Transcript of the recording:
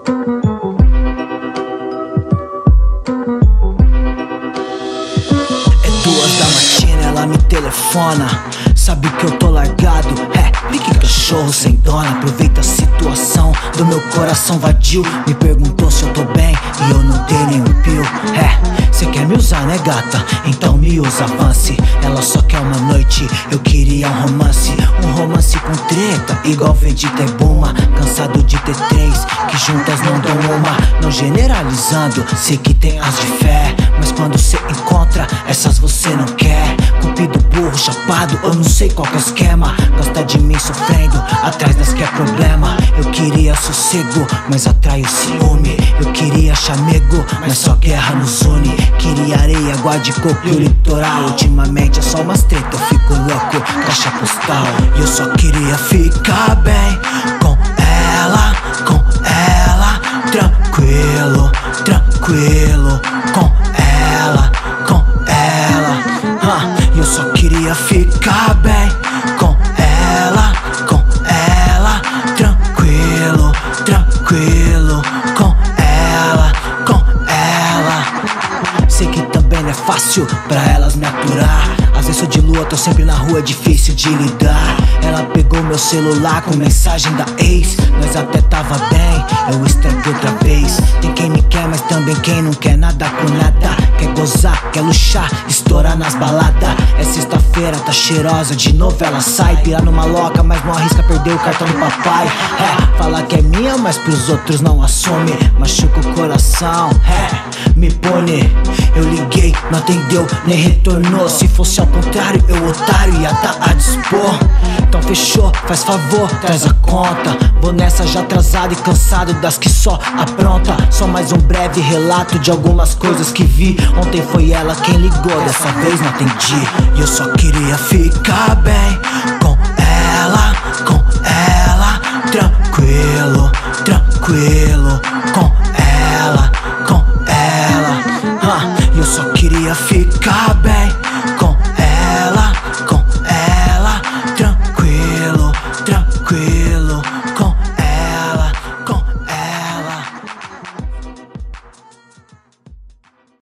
Ela me telefona, sabe que eu tô largado. Ligue cachorro sem dona. Aproveita a situação do meu coração vadio. Me perguntou se eu tô bem e eu não dei nenhum pio. Cê quer me usar, né gata? Então me usa, avance. Ela só quer uma noite, eu queria um romance. Um romance com treta, igual Vegeta e Bulma. Cansado de ter três, que juntas não dão uma. Não generalizando, sei que tem as de fé, mas quando cê encontra, essas você não quer. Cupido burro, chapado, eu não sei qual que é o esquema. Gosta de mim sofrendo, atrás das que é problema. Eu queria sossego, mas atrai o ciúme. Eu queria chamego, mas só guerra nos une. Queria areia, guarde coco e o litoral. Ultimamente é só umas treta, eu fico louco, caixa postal. E eu só queria ficar bem com ela, tranquilo, tranquilo, com ela, e eu só queria ficar bem com ela, tranquilo, tranquilo, com ela. Sei que também não é fácil pra elas me aturar. Às vezes sou de lua, tô sempre na rua, é difícil de lidar. Ela pegou meu celular com mensagem da ex. Nós até tava bem, eu estraguei outra vez. Tem quem me quer, mas também quem não quer nada com nada. Quer gozar, quer luxar, estourar nas baladas. É sexta-feira, tá cheirosa, de novo ela sai. Pira numa loca, mas não arrisca perder o cartão do papai. Fala que é minha, mas pros outros não assume. Machuca o coração, me pune. Eu liguei, não atendeu, nem retornou. Se fosse ao contrário, eu otário ia tá a dispor. Então fechou, faz favor, traz a conta. Vou nessa já atrasado e cansado das que só apronta. Só mais um breve relato de algumas coisas que vi. Ontem foi ela quem ligou, dessa vez não atendi. E eu só queria ficar bem com ela, tranquilo, tranquilo, com